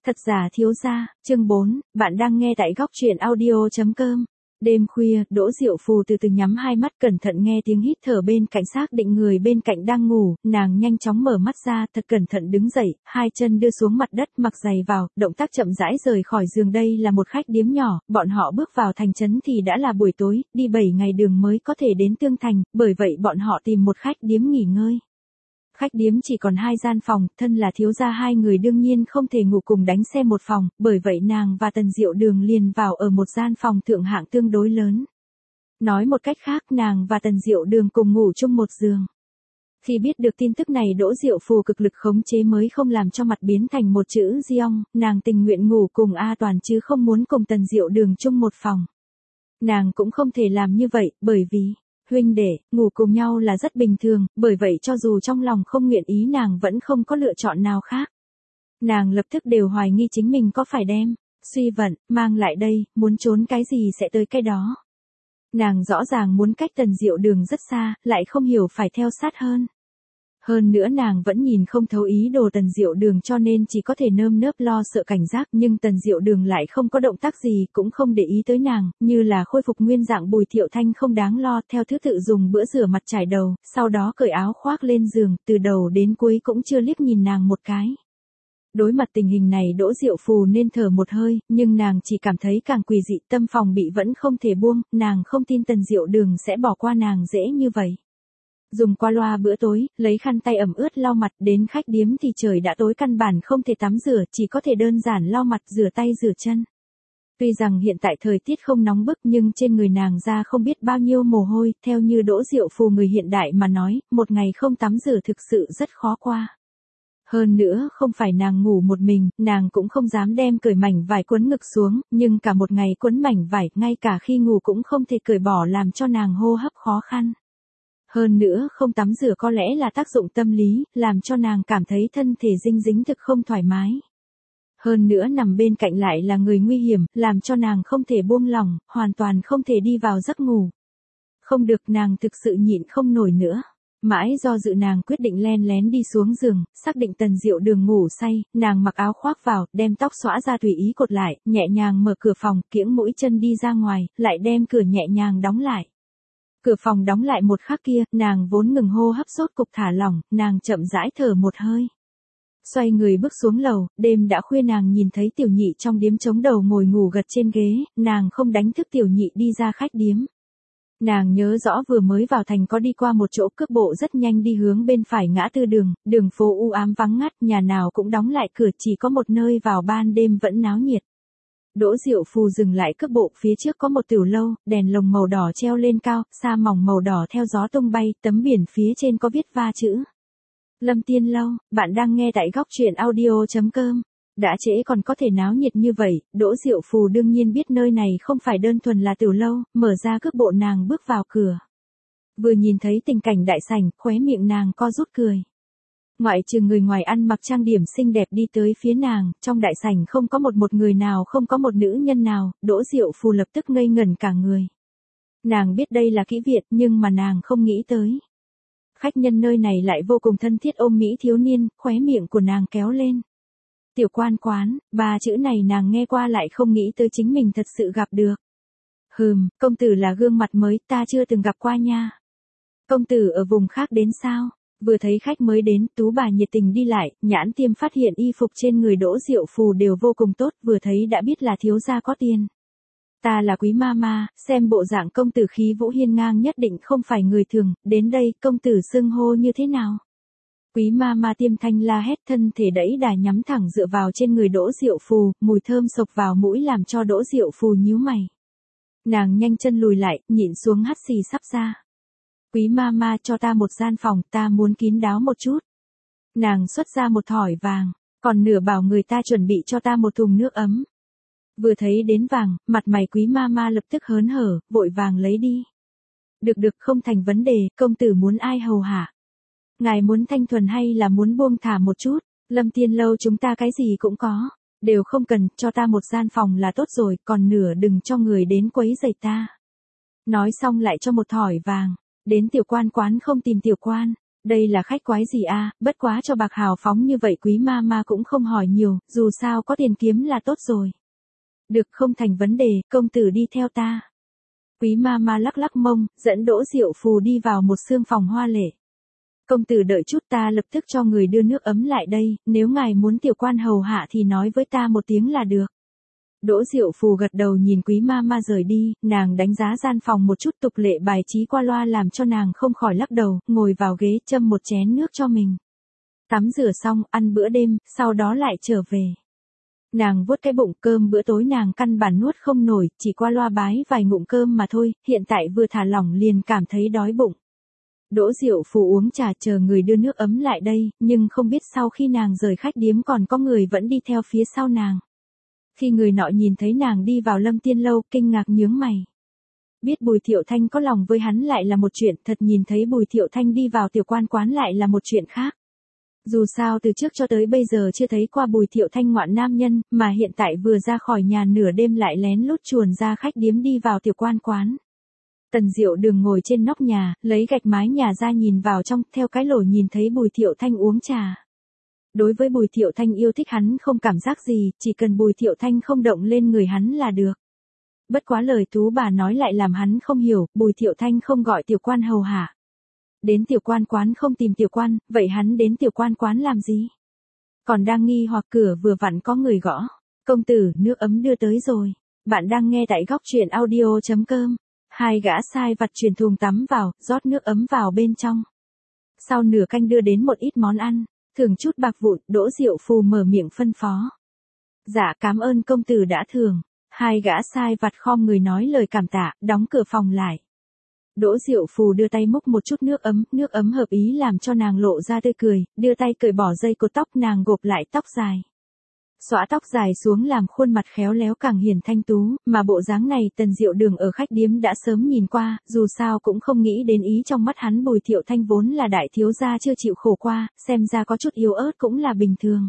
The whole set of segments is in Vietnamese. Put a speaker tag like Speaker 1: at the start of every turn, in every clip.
Speaker 1: Thật giả thiếu gia, chương 4, bạn đang nghe tại góc truyện audio.com. Đêm khuya, Đỗ Diệu Phù từ từ nhắm hai mắt cẩn thận nghe tiếng hít thở bên cạnh, xác định người bên cạnh đang ngủ, nàng nhanh chóng mở mắt ra, thật cẩn thận đứng dậy, hai chân đưa xuống mặt đất, mặc giày vào, động tác chậm rãi rời khỏi giường. Đây là một khách điếm nhỏ, bọn họ bước vào thành trấn thì đã là buổi tối, đi 7 ngày đường mới có thể đến Tương Thành, bởi vậy bọn họ tìm một khách điếm nghỉ ngơi. Khách điếm chỉ còn 2 gian phòng, thân là thiếu gia hai người đương nhiên không thể ngủ cùng đánh xe một phòng, bởi vậy nàng và Tần Diệu Đường liền vào ở một gian phòng thượng hạng tương đối lớn. Nói một cách khác, nàng và Tần Diệu Đường cùng ngủ chung một giường. Khi biết được tin tức này, Đỗ Diệu Phù cực lực khống chế mới không làm cho mặt biến thành một chữ Giong, nàng tình nguyện ngủ cùng A Toàn chứ không muốn cùng Tần Diệu Đường chung một phòng. Nàng cũng không thể làm như vậy, bởi vì huynh đệ, ngủ cùng nhau là rất bình thường, bởi vậy cho dù trong lòng không nguyện ý nàng vẫn không có lựa chọn nào khác. Nàng lập tức đều hoài nghi chính mình có phải đem suy vận mang lại đây, muốn trốn cái gì sẽ tới cái đó. Nàng rõ ràng muốn cách Tần Diệu Đường rất xa, lại không hiểu phải theo sát hơn. Hơn nữa nàng vẫn nhìn không thấu ý đồ Tần Diệu Đường, cho nên chỉ có thể nơm nớp lo sợ cảnh giác, nhưng Tần Diệu Đường lại không có động tác gì, cũng không để ý tới nàng, như là khôi phục nguyên dạng. Bùi Thiệu Thanh không đáng lo, theo thứ tự dùng bữa rửa mặt trải đầu, sau đó cởi áo khoác lên giường, từ đầu đến cuối cũng chưa liếc nhìn nàng một cái. Đối mặt tình hình này, Đỗ Diệu Phù nên thở một hơi, nhưng nàng chỉ cảm thấy càng quỷ dị, tâm phòng bị vẫn không thể buông, nàng không tin Tần Diệu Đường sẽ bỏ qua nàng dễ như vậy. Dùng qua loa bữa tối, lấy khăn tay ẩm ướt lau mặt, đến khách điếm thì trời đã tối, căn bản không thể tắm rửa, chỉ có thể đơn giản lau mặt, rửa tay rửa chân. Tuy rằng hiện tại thời tiết không nóng bức nhưng trên người nàng ra không biết bao nhiêu mồ hôi, theo như Đỗ Diệu Phù người hiện đại mà nói, một ngày không tắm rửa thực sự rất khó qua. Hơn nữa không phải nàng ngủ một mình, nàng cũng không dám đem cởi mảnh vải quấn ngực xuống, nhưng cả một ngày quấn mảnh vải, ngay cả khi ngủ cũng không thể cởi bỏ, làm cho nàng hô hấp khó khăn. Hơn nữa không tắm rửa có lẽ là tác dụng tâm lý, làm cho nàng cảm thấy thân thể dinh dính thực không thoải mái. Hơn nữa nằm bên cạnh lại là người nguy hiểm, làm cho nàng không thể buông lỏng, hoàn toàn không thể đi vào giấc ngủ. Không được, nàng thực sự nhịn không nổi nữa. Mãi do dự nàng quyết định len lén đi xuống giường, xác định Tần Diệu Đường ngủ say, nàng mặc áo khoác vào, đem tóc xõa ra tùy ý cột lại, nhẹ nhàng mở cửa phòng, kiễng mũi chân đi ra ngoài, lại đem cửa nhẹ nhàng đóng lại. Cửa phòng đóng lại một khắc kia, nàng vốn ngừng hô hấp sốt cục thả lỏng, nàng chậm rãi thở một hơi. Xoay người bước xuống lầu, đêm đã khuya, nàng nhìn thấy Tiểu Nhị trong điếm chống đầu ngồi ngủ gật trên ghế, nàng không đánh thức Tiểu Nhị đi ra khách điếm. Nàng nhớ rõ vừa mới vào thành có đi qua một chỗ cước bộ rất nhanh đi hướng bên phải ngã tư đường, đường phố u ám vắng ngắt, nhà nào cũng đóng lại cửa, chỉ có một nơi vào ban đêm vẫn náo nhiệt. Đỗ Diệu Phù dừng lại cước bộ, phía trước có một tiểu lâu, đèn lồng màu đỏ treo lên cao, sa mỏng màu đỏ theo gió tung bay, tấm biển phía trên có viết va chữ Lâm Tiên Lâu. Bạn đang nghe tại góc truyện audio.com. Đã trễ còn có thể náo nhiệt như vậy, Đỗ Diệu Phù đương nhiên biết nơi này không phải đơn thuần là tiểu lâu, mở ra cước bộ nàng bước vào cửa. Vừa nhìn thấy tình cảnh đại sảnh, khóe miệng nàng co rút cười. Ngoại trừ người ngoài ăn mặc trang điểm xinh đẹp đi tới phía nàng, trong đại sảnh không có một người nào, không có một nữ nhân nào, Đỗ Diệu Phù lập tức ngây ngẩn cả người. Nàng biết đây là kỹ viện, nhưng mà nàng không nghĩ tới. Khách nhân nơi này lại vô cùng thân thiết, ôm mỹ thiếu niên, khóe miệng của nàng kéo lên. Tiểu quan quán, 3 chữ này nàng nghe qua lại không nghĩ tới chính mình thật sự gặp được. Công tử là gương mặt mới, ta chưa từng gặp qua nha. Công tử ở vùng khác đến sao? Vừa thấy khách mới đến, Tú bà nhiệt tình đi lại, nhãn tiêm phát hiện y phục trên người Đỗ Diệu Phù đều vô cùng tốt, vừa thấy đã biết là thiếu gia có tiền. Ta là Quý Mama, xem bộ dạng công tử khí vũ hiên ngang, nhất định không phải người thường, đến đây, công tử xưng hô như thế nào? Quý Mama tiêm thanh la hét, thân thể đẫy đà nhắm thẳng dựa vào trên người Đỗ Diệu Phù, mùi thơm sộc vào mũi làm cho Đỗ Diệu Phù nhíu mày. Nàng nhanh chân lùi lại, nhịn xuống hắt xì sắp ra. Quý Mama, cho ta một gian phòng, ta muốn kín đáo một chút. Nàng xuất ra một thỏi vàng, còn nửa bảo người ta chuẩn bị cho ta một thùng nước ấm. Vừa thấy đến vàng, mặt mày Quý Mama lập tức hớn hở, vội vàng lấy đi. Được, không thành vấn đề, công tử muốn ai hầu hạ? Ngài muốn thanh thuần hay là muốn buông thả một chút? Lâm Tiên Lâu chúng ta cái gì cũng có, đều không cần, cho ta một gian phòng là tốt rồi, còn nửa đừng cho người đến quấy rầy ta. Nói xong lại cho một thỏi vàng. Đến tiểu quan quán không tìm tiểu quan, Đây là khách quái gì a, bất quá cho bạc hào phóng như vậy quý ma cũng không hỏi nhiều, dù sao có tiền kiếm là tốt rồi. Được, không thành vấn đề, công tử đi theo ta. Quý ma lắc lắc mông, dẫn Đỗ Diệu Phù đi vào một sương phòng hoa lệ. Công tử đợi chút, ta lập tức cho người đưa nước ấm lại đây, nếu ngài muốn tiểu quan hầu hạ thì nói với ta một tiếng là được. Đỗ Diệu Phù gật đầu nhìn quý ma rời đi, nàng đánh giá gian phòng một chút, tục lệ bài trí qua loa làm cho nàng không khỏi lắc đầu, ngồi vào ghế châm một chén nước cho mình. Tắm rửa xong, ăn bữa đêm, sau đó lại trở về. Nàng vuốt cái bụng, cơm bữa tối nàng căn bản nuốt không nổi, chỉ qua loa bái vài ngụm cơm mà thôi, hiện tại vừa thả lỏng liền cảm thấy đói bụng. Đỗ Diệu Phù uống trà chờ người đưa nước ấm lại đây, nhưng không biết sau khi nàng rời khách điếm còn có người vẫn đi theo phía sau nàng. Khi người nọ nhìn thấy nàng đi vào Lâm Tiên Lâu, kinh ngạc nhướng mày. Biết Bùi Thiệu Thanh có lòng với hắn lại là một chuyện, thật nhìn thấy Bùi Thiệu Thanh đi vào tiểu quan quán lại là một chuyện khác. Dù sao từ trước cho tới bây giờ chưa thấy qua Bùi Thiệu Thanh ngoạn nam nhân, mà hiện tại vừa ra khỏi nhà nửa đêm lại lén lút chuồn ra khách điếm đi vào tiểu quan quán. Tần Diệu Đường ngồi trên nóc nhà, lấy gạch mái nhà ra nhìn vào trong, theo cái lỗ nhìn thấy Bùi Thiệu Thanh uống trà. Đối với Bùi Thiệu Thanh yêu thích hắn không cảm giác gì, chỉ cần Bùi Thiệu Thanh không động lên người hắn là được. Bất quá lời tú bà nói lại làm hắn không hiểu, Bùi Thiệu Thanh không gọi tiểu quan hầu hạ. Đến tiểu quan quán không tìm tiểu quan, vậy hắn đến tiểu quan quán làm gì? Còn đang nghi hoặc cửa vừa vặn có người gõ. Công tử, nước ấm đưa tới rồi. Bạn đang nghe tại góc truyện audio.com. Hai gã sai vặt truyền thùng tắm vào, rót nước ấm vào bên trong. Sau nửa canh đưa đến một ít món ăn, thưởng chút bạc vụn, Đỗ Diệu Phù mở miệng phân phó. Dạ, cảm ơn công tử đã thưởng. Hai gã sai vặt khom người nói lời cảm tạ, đóng cửa phòng lại. Đỗ Diệu Phù đưa tay múc một chút nước ấm hợp ý làm cho nàng lộ ra tươi cười, đưa tay cởi bỏ dây cột tóc nàng gộp lại tóc dài. Xõa tóc dài xuống làm khuôn mặt khéo léo càng hiền thanh tú, mà bộ dáng này Tần Diệu Đường ở khách điếm đã sớm nhìn qua, dù sao cũng không nghĩ đến ý trong mắt hắn. Bùi Thiệu Thanh vốn là đại thiếu gia chưa chịu khổ qua, xem ra có chút yếu ớt cũng là bình thường.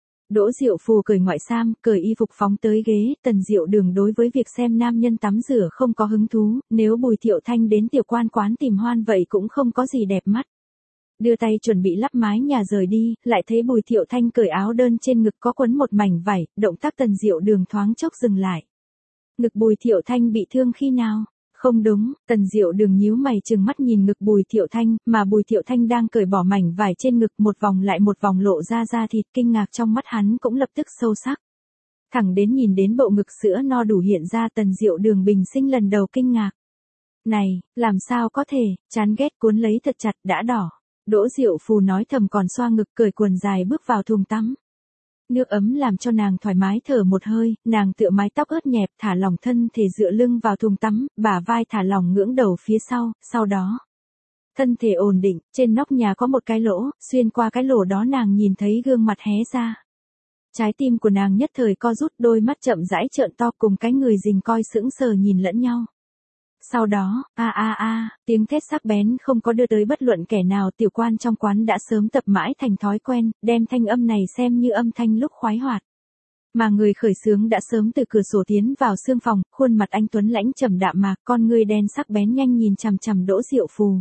Speaker 1: Đỗ Diệu Phù cởi ngoại sam, cởi y phục phóng tới ghế, Tần Diệu Đường đối với việc xem nam nhân tắm rửa không có hứng thú, nếu Bùi Thiệu Thanh đến tiểu quan quán tìm hoan vậy cũng không có gì đẹp mắt. Đưa tay chuẩn bị lắp mái nhà rời đi, lại thấy Bùi Thiệu Thanh cởi áo đơn trên ngực có quấn một mảnh vải, động tác Tần Diệu Đường thoáng chốc dừng lại. Ngực Bùi Thiệu Thanh bị thương khi nào? Không đúng, Tần Diệu Đường nhíu mày trừng mắt nhìn ngực Bùi Thiệu Thanh, mà Bùi Thiệu Thanh đang cởi bỏ mảnh vải trên ngực, một vòng lại một vòng lộ ra da thịt, kinh ngạc trong mắt hắn cũng lập tức sâu sắc. Thẳng đến nhìn đến bộ ngực sữa no đủ hiện ra, Tần Diệu Đường bình sinh lần đầu kinh ngạc. Này, làm sao có thể, chán ghét, cuốn lấy thật chặt, đã đỏ. Đỗ Diệu Phù nói thầm còn xoa ngực, cởi quần dài bước vào thùng tắm. Nước ấm làm cho nàng thoải mái thở một hơi, nàng tựa mái tóc ướt nhẹp, thả lỏng thân thể dựa lưng vào thùng tắm, bả vai thả lỏng ngưỡng đầu phía sau đó. Thân thể ổn định, trên nóc nhà có một cái lỗ, xuyên qua cái lỗ đó nàng nhìn thấy gương mặt hé ra. Trái tim của nàng nhất thời co rút, đôi mắt chậm rãi trợn to cùng cái người rình coi sững sờ nhìn lẫn nhau. Sau đó, tiếng thét sắc bén không có đưa tới bất luận kẻ nào, tiểu quan trong quán đã sớm tập mãi thành thói quen, đem thanh âm này xem như âm thanh lúc khoái hoạt. Mà người khởi xướng đã sớm từ cửa sổ tiến vào sương phòng, khuôn mặt anh tuấn lãnh trầm đạm mạc, con ngươi đen sắc bén nhanh nhìn chằm chằm Đỗ Diệu Phù.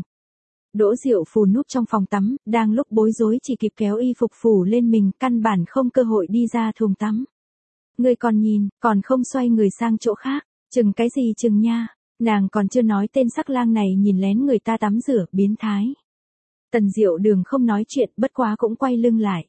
Speaker 1: Đỗ Diệu Phù núp trong phòng tắm, đang lúc bối rối chỉ kịp kéo y phục phủ lên mình, căn bản không cơ hội đi ra thùng tắm. Ngươi còn nhìn, còn không xoay người sang chỗ khác, chừng cái gì chừng nha. Nàng còn chưa nói tên sắc lang này nhìn lén người ta tắm rửa, biến thái. Tần Diệu Đường không nói chuyện, bất quá cũng quay lưng lại.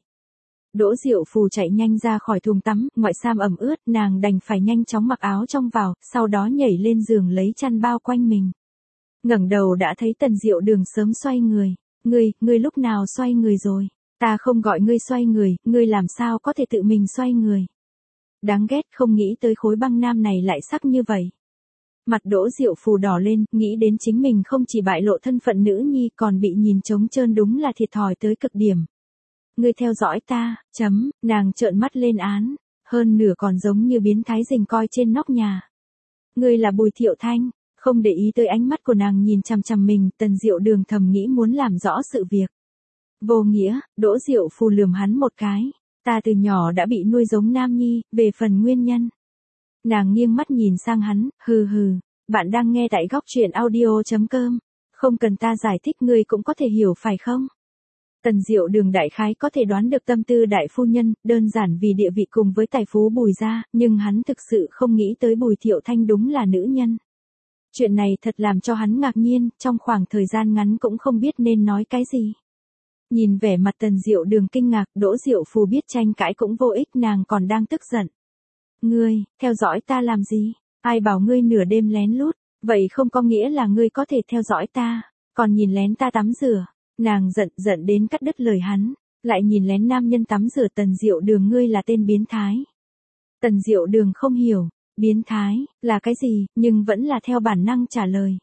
Speaker 1: Đỗ Diệu Phù chạy nhanh ra khỏi thùng tắm, ngoại sam ẩm ướt, nàng đành phải nhanh chóng mặc áo trong vào, sau đó nhảy lên giường lấy chăn bao quanh mình. Ngẩng đầu đã thấy Tần Diệu Đường sớm xoay người. Ngươi lúc nào xoay người rồi? Ta không gọi ngươi xoay người, ngươi làm sao có thể tự mình xoay người? Đáng ghét, không nghĩ tới khối băng nam này lại sắc như vậy. Mặt Đỗ Diệu Phù đỏ lên, nghĩ đến chính mình không chỉ bại lộ thân phận nữ nhi còn bị nhìn trống trơn, đúng là thiệt thòi tới cực điểm. Ngươi theo dõi ta, nàng trợn mắt lên án, hơn nửa còn giống như biến thái rình coi trên nóc nhà. Ngươi là Bùi Thiệu Thanh, không để ý tới ánh mắt của nàng nhìn chằm chằm mình, Tần Diệu Đường thầm nghĩ muốn làm rõ sự việc. Vô nghĩa, Đỗ Diệu Phù lườm hắn một cái, ta từ nhỏ đã bị nuôi giống nam nhi, về phần nguyên nhân. Nàng nghiêng mắt nhìn sang hắn, hừ, bạn đang nghe tại góc truyện audio.com, không cần ta giải thích ngươi cũng có thể hiểu phải không? Tần Diệu Đường đại khái có thể đoán được tâm tư đại phu nhân, đơn giản vì địa vị cùng với tài phú Bùi gia, nhưng hắn thực sự không nghĩ tới Bùi Thiệu Thanh đúng là nữ nhân. Chuyện này thật làm cho hắn ngạc nhiên, trong khoảng thời gian ngắn cũng không biết nên nói cái gì. Nhìn vẻ mặt Tần Diệu Đường kinh ngạc, Đỗ Diệu Phù biết tranh cãi cũng vô ích, nàng còn đang tức giận. Ngươi, theo dõi ta làm gì? Ai bảo ngươi nửa đêm lén lút, vậy không có nghĩa là ngươi có thể theo dõi ta, còn nhìn lén ta tắm rửa. Nàng giận đến cắt đứt lời hắn, lại nhìn lén nam nhân tắm rửa. Tần Diệu Đường, ngươi là tên biến thái. Tần Diệu Đường không hiểu, biến thái, là cái gì, nhưng vẫn là theo bản năng trả lời.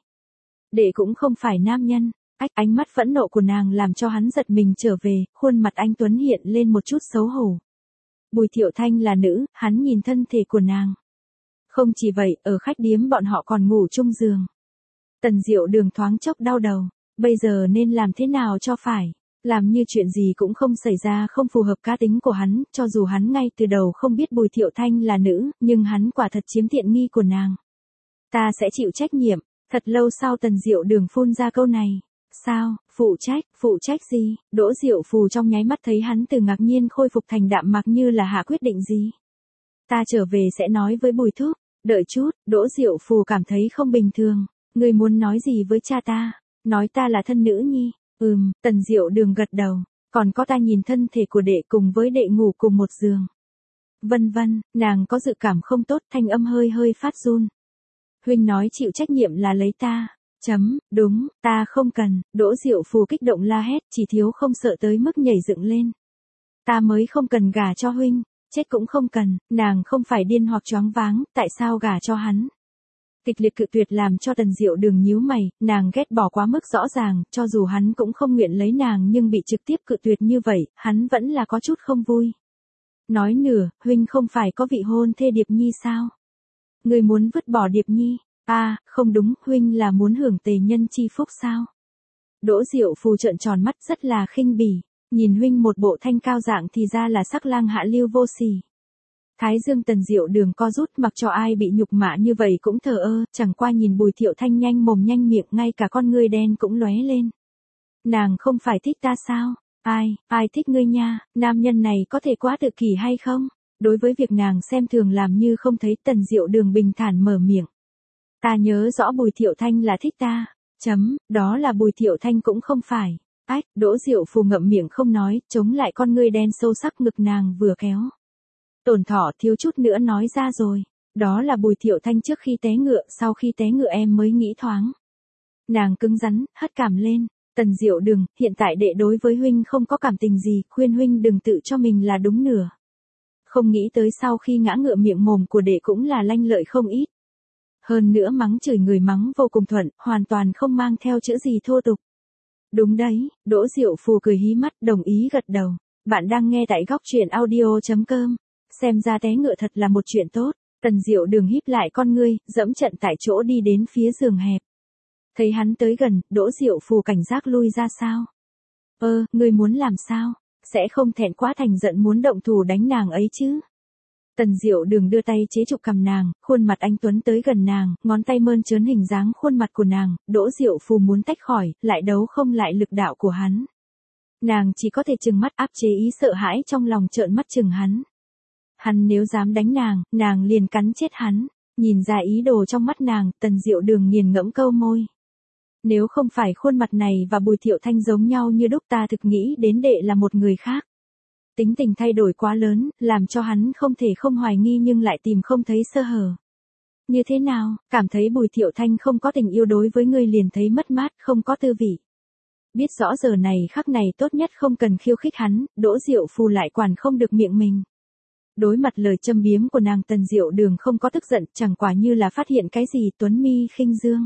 Speaker 1: Đệ cũng không phải nam nhân. Ánh mắt phẫn nộ của nàng làm cho hắn giật mình trở về, khuôn mặt anh tuấn hiện lên một chút xấu hổ. Bùi Thiệu Thanh là nữ, hắn nhìn thân thể của nàng. Không chỉ vậy, ở khách điếm bọn họ còn ngủ chung giường. Tần Diệu Đường thoáng chốc đau đầu, bây giờ nên làm thế nào cho phải, làm như chuyện gì cũng không xảy ra, không phù hợp cá tính của hắn, cho dù hắn ngay từ đầu không biết Bùi Thiệu Thanh là nữ, nhưng hắn quả thật chiếm tiện nghi của nàng. Ta sẽ chịu trách nhiệm. Thật lâu sau Tần Diệu Đường phun ra câu này. Sao, phụ trách gì? Đỗ Diệu Phù trong nháy mắt thấy hắn từ ngạc nhiên khôi phục thành đạm mạc, như là hạ quyết định gì. Ta trở về sẽ nói với Bùi thúc. Đợi chút, Đỗ Diệu Phù cảm thấy không bình thường. Ngươi muốn nói gì với cha ta? Nói ta là thân nữ nhi. Tần Diệu Đường gật đầu. Còn có ta nhìn thân thể của đệ cùng với đệ ngủ cùng một giường. Vân vân, nàng có dự cảm không tốt, thanh âm hơi phát run. Huynh nói chịu trách nhiệm là lấy ta. Đúng, ta không cần. Đỗ Diệu Phù kích động la hét, chỉ thiếu không sợ tới mức nhảy dựng lên. Ta mới không cần gả cho huynh, chết cũng không cần. Nàng không phải điên hoặc choáng váng, tại sao gả cho hắn? Kịch liệt cự tuyệt làm cho Tần Diệu Đường nhíu mày, nàng ghét bỏ quá mức rõ ràng, cho dù hắn cũng không nguyện lấy nàng nhưng bị trực tiếp cự tuyệt như vậy, hắn vẫn là có chút không vui. Nói nửa, huynh không phải có vị hôn thê Điệp Nhi sao? Người muốn vứt bỏ Điệp Nhi? Không đúng, huynh là muốn hưởng tề nhân chi phúc sao? Đỗ Diệu Phù trợn tròn mắt rất là khinh bỉ, nhìn huynh một bộ thanh cao dạng thì ra là sắc lang hạ lưu vô sỉ. Thái dương Tần Diệu Đường co rút, mặc cho ai bị nhục mạ như vậy cũng thờ ơ, chẳng qua nhìn Bùi Thiệu Thanh nhanh mồm nhanh miệng, ngay cả con ngươi đen cũng lóe lên. Nàng không phải thích ta sao? Ai thích ngươi nha, nam nhân này có thể quá tự kỷ hay không? Đối với việc nàng xem thường làm như không thấy, Tần Diệu Đường bình thản mở miệng. Ta nhớ rõ Bùi Thiệu Thanh là thích ta. Đó là Bùi Thiệu Thanh cũng không phải. Đỗ Diệu Phù ngậm miệng không nói, chống lại con ngươi đen sâu sắc, ngực nàng vừa kéo. Tổn thọ thiếu chút nữa nói ra rồi. Đó là Bùi Thiệu Thanh trước khi té ngựa, sau khi té ngựa em mới nghĩ thoáng. Nàng cứng rắn, hất cảm lên. Tần Diệu Đường, hiện tại đệ đối với huynh không có cảm tình gì, khuyên huynh đừng tự cho mình là đúng nửa. Không nghĩ tới sau khi ngã ngựa miệng mồm của đệ cũng là lanh lợi không ít. Hơn nữa mắng chửi người mắng vô cùng thuận, hoàn toàn không mang theo chữ gì thô tục. Đúng đấy, Đỗ Diệu Phù cười hí mắt, đồng ý gật đầu. Bạn đang nghe tại góc truyện audio.com. Xem ra té ngựa thật là một chuyện tốt. Tần Diệu Đường híp lại con ngươi, dẫm trận tại chỗ đi đến phía giường hẹp. Thấy hắn tới gần, Đỗ Diệu Phù cảnh giác lui ra sao? Ngươi muốn làm sao? Sẽ không thẹn quá thành giận muốn động thủ đánh nàng ấy chứ? Tần Diệu Đường đưa tay chế trụ cằm nàng, khuôn mặt anh tuấn tới gần nàng, ngón tay mơn trớn hình dáng khuôn mặt của nàng. Đỗ Diệu Phù muốn tách khỏi, lại đấu không lại lực đạo của hắn. Nàng chỉ có thể trừng mắt áp chế ý sợ hãi trong lòng, trợn mắt chừng hắn. Hắn nếu dám đánh nàng liền cắn chết hắn. Nhìn ra ý đồ trong mắt nàng, Tần Diệu Đường nghiền ngẫm câu môi. Nếu không phải khuôn mặt này và Bùi Thiệu Thanh giống nhau như đúc, ta thực nghĩ đến đệ là một người khác. Tính tình thay đổi quá lớn, làm cho hắn không thể không hoài nghi nhưng lại tìm không thấy sơ hở. Như thế nào, cảm thấy Bùi Thiệu Thanh không có tình yêu đối với ngươi liền thấy mất mát, không có tư vị. Biết rõ giờ này khắc này tốt nhất không cần khiêu khích hắn, Đỗ Diệu Phù lại quản không được miệng mình. Đối mặt lời châm biếm của nàng, Tần Diệu Đường không có tức giận, chẳng quả như là phát hiện cái gì, tuấn mi khinh dương.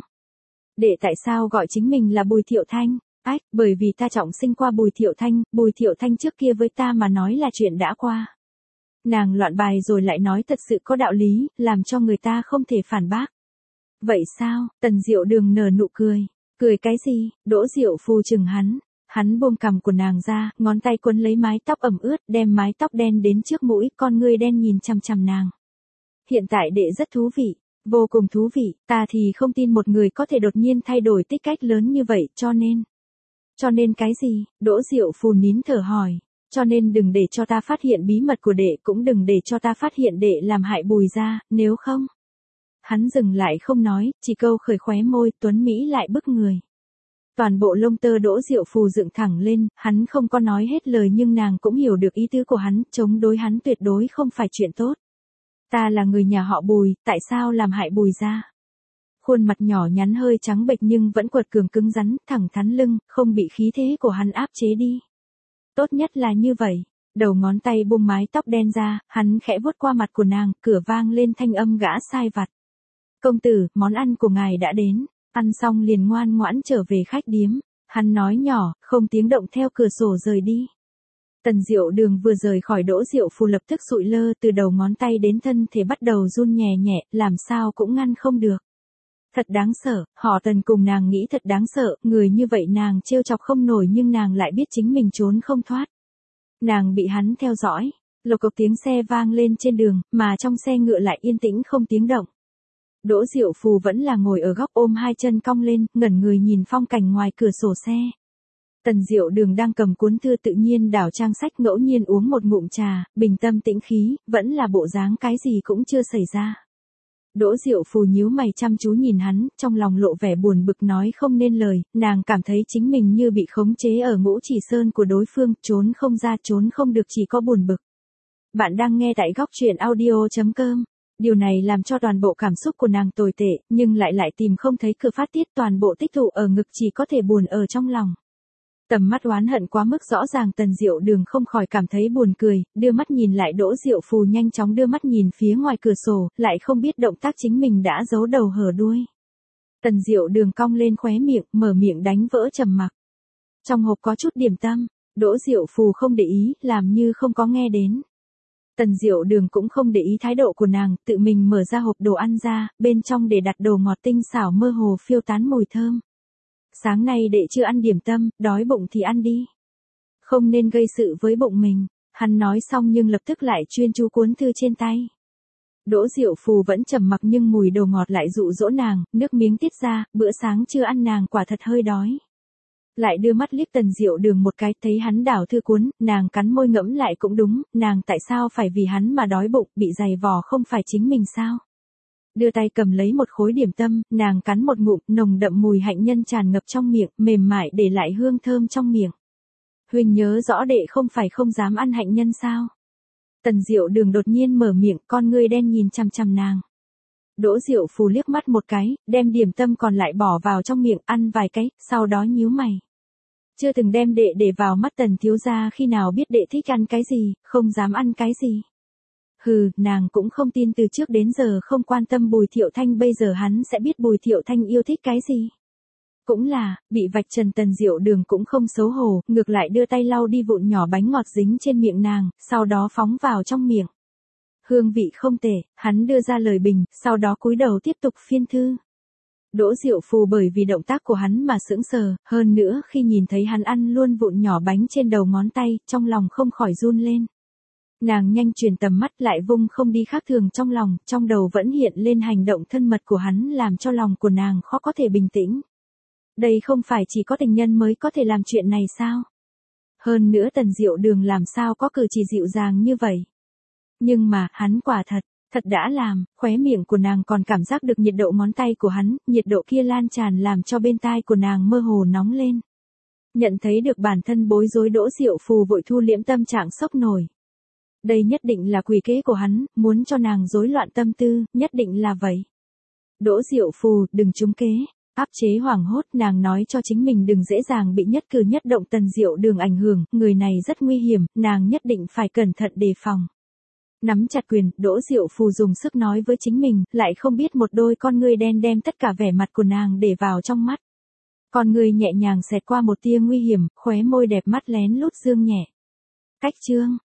Speaker 1: Đệ tại sao gọi chính mình là Bùi Thiệu Thanh? Bởi vì ta trọng sinh qua Bùi Thiệu Thanh trước kia với ta mà nói là chuyện đã qua. Nàng loạn bài rồi lại nói thật sự có đạo lý, làm cho người ta không thể phản bác. Vậy sao? Tần Diệu Đường nở nụ cười. Cười cái gì? Đỗ Diệu Phù chừng hắn. Hắn buông cằm của nàng ra, ngón tay quấn lấy mái tóc ẩm ướt, đem mái tóc đen đến trước mũi, con ngươi đen nhìn chằm chằm nàng. Hiện tại đệ rất thú vị, vô cùng thú vị, ta thì không tin một người có thể đột nhiên thay đổi tích cách lớn như vậy, cho Cho nên cái gì? Đỗ Diệu Phù nín thở hỏi. Cho nên đừng để cho ta phát hiện bí mật của đệ, cũng đừng để cho ta phát hiện đệ làm hại Bùi gia, nếu không. Hắn dừng lại không nói, chỉ câu khởi khóe môi, tuấn Mỹ lại bức người. Toàn bộ lông tơ Đỗ Diệu Phù dựng thẳng lên, hắn không có nói hết lời nhưng nàng cũng hiểu được ý tứ của hắn, chống đối hắn tuyệt đối không phải chuyện tốt. Ta là người nhà họ Bùi, tại sao làm hại Bùi gia? Khuôn mặt nhỏ nhắn hơi trắng bệch nhưng vẫn quật cường cứng rắn, thẳng thắn lưng, không bị khí thế của hắn áp chế đi. Tốt nhất là như vậy. Đầu ngón tay buông mái tóc đen ra, hắn khẽ vuốt qua mặt của nàng, cửa vang lên thanh âm gã sai vặt. Công tử, món ăn của ngài đã đến. Ăn xong liền ngoan ngoãn trở về khách điếm. Hắn nói nhỏ, không tiếng động theo cửa sổ rời đi. Tần Diệu Đường vừa rời khỏi Đỗ Diệu Phù lập tức sụi lơ, từ đầu ngón tay đến thân thể bắt đầu run nhẹ nhẹ, làm sao cũng ngăn không được. Thật đáng sợ, họ Tần cùng nàng nghĩ thật đáng sợ, người như vậy nàng trêu chọc không nổi nhưng nàng lại biết chính mình trốn không thoát. Nàng bị hắn theo dõi, lộc cộc tiếng xe vang lên trên đường, mà trong xe ngựa lại yên tĩnh không tiếng động. Đỗ Diệu Phù vẫn là ngồi ở góc ôm hai chân cong lên, ngẩn người nhìn phong cảnh ngoài cửa sổ xe. Tần Diệu Đường đang cầm cuốn thư tự nhiên đảo trang sách ngẫu nhiên uống một ngụm trà, bình tâm tĩnh khí, vẫn là bộ dáng cái gì cũng chưa xảy ra. Đỗ Diệu Phù nhíu mày chăm chú nhìn hắn, trong lòng lộ vẻ buồn bực nói không nên lời, nàng cảm thấy chính mình như bị khống chế ở Ngũ Chỉ Sơn của đối phương, trốn không ra trốn không được chỉ có buồn bực. Bạn đang nghe tại góc truyện audio.com. Điều này làm cho toàn bộ cảm xúc của nàng tồi tệ, nhưng lại tìm không thấy cửa phát tiết, toàn bộ tích tụ ở ngực chỉ có thể buồn ở trong lòng. Tầm mắt oán hận quá mức rõ ràng, Tần Diệu Đường không khỏi cảm thấy buồn cười, đưa mắt nhìn lại Đỗ Diệu Phù nhanh chóng đưa mắt nhìn phía ngoài cửa sổ, lại không biết động tác chính mình đã giấu đầu hở đuôi. Tần Diệu Đường cong lên khóe miệng, mở miệng đánh vỡ trầm mặc. Trong hộp có chút điểm tâm, Đỗ Diệu Phù không để ý, làm như không có nghe đến. Tần Diệu Đường cũng không để ý thái độ của nàng, tự mình mở ra hộp đồ ăn ra, bên trong để đặt đồ ngọt tinh xảo mơ hồ phiêu tán mùi thơm. Sáng nay đệ chưa ăn điểm tâm, đói bụng thì ăn đi. Không nên gây sự với bụng mình. Hắn nói xong nhưng lập tức lại chuyên chú cuốn thư trên tay. Đỗ Diệu Phù vẫn trầm mặc nhưng mùi đồ ngọt lại dụ dỗ nàng, nước miếng tiết ra, bữa sáng chưa ăn nàng quả thật hơi đói. Lại đưa mắt liếc Tần Diệu Đường một cái, thấy hắn đảo thư cuốn, nàng cắn môi ngẫm lại cũng đúng, nàng tại sao phải vì hắn mà đói bụng, bị dày vò không phải chính mình sao? Đưa tay cầm lấy một khối điểm tâm, nàng cắn một ngụm, nồng đậm mùi hạnh nhân tràn ngập trong miệng, mềm mại để lại hương thơm trong miệng. Huỳnh nhớ rõ đệ không phải không dám ăn hạnh nhân sao? Tần Diệu Đường đột nhiên mở miệng, con ngươi đen nhìn chằm chằm nàng. Đỗ Diệu Phù liếc mắt một cái, đem điểm tâm còn lại bỏ vào trong miệng, ăn vài cái, sau đó nhíu mày. Chưa từng đem đệ để vào mắt Tần thiếu gia, khi nào biết đệ thích ăn cái gì, không dám ăn cái gì. Hừ, nàng cũng không tin từ trước đến giờ không quan tâm Bùi Thiệu Thanh, bây giờ hắn sẽ biết Bùi Thiệu Thanh yêu thích cái gì. Cũng là, bị vạch trần, Tần Diệu Đường cũng không xấu hổ, ngược lại đưa tay lau đi vụn nhỏ bánh ngọt dính trên miệng nàng, sau đó phóng vào trong miệng. Hương vị không tệ, hắn đưa ra lời bình, sau đó cúi đầu tiếp tục phiên thư. Đỗ Diệu Phù bởi vì động tác của hắn mà sững sờ, hơn nữa khi nhìn thấy hắn ăn luôn vụn nhỏ bánh trên đầu ngón tay, trong lòng không khỏi run lên. Nàng nhanh chuyển tầm mắt lại vung không đi khác thường trong lòng, trong đầu vẫn hiện lên hành động thân mật của hắn làm cho lòng của nàng khó có thể bình tĩnh. Đây không phải chỉ có tình nhân mới có thể làm chuyện này sao? Hơn nữa Tần Diệu Đường làm sao có cử chỉ dịu dàng như vậy? Nhưng mà, hắn quả thật đã làm, khóe miệng của nàng còn cảm giác được nhiệt độ ngón tay của hắn, nhiệt độ kia lan tràn làm cho bên tai của nàng mơ hồ nóng lên. Nhận thấy được bản thân bối rối, Đỗ Diệu Phù vội thu liễm tâm trạng sốc nổi. Đây nhất định là quỷ kế của hắn, muốn cho nàng rối loạn tâm tư, nhất định là vậy. Đỗ Diệu Phù, đừng trúng kế. Áp chế hoảng hốt, nàng nói cho chính mình đừng dễ dàng bị nhất cử nhất động Tần Diệu Đường ảnh hưởng, người này rất nguy hiểm, nàng nhất định phải cẩn thận đề phòng. Nắm chặt quyền, Đỗ Diệu Phù dùng sức nói với chính mình, lại không biết một đôi con ngươi đen đem tất cả vẻ mặt của nàng để vào trong mắt. Con ngươi nhẹ nhàng xẹt qua một tia nguy hiểm, khóe môi đẹp mắt lén lút dương nhẹ. Cách chương.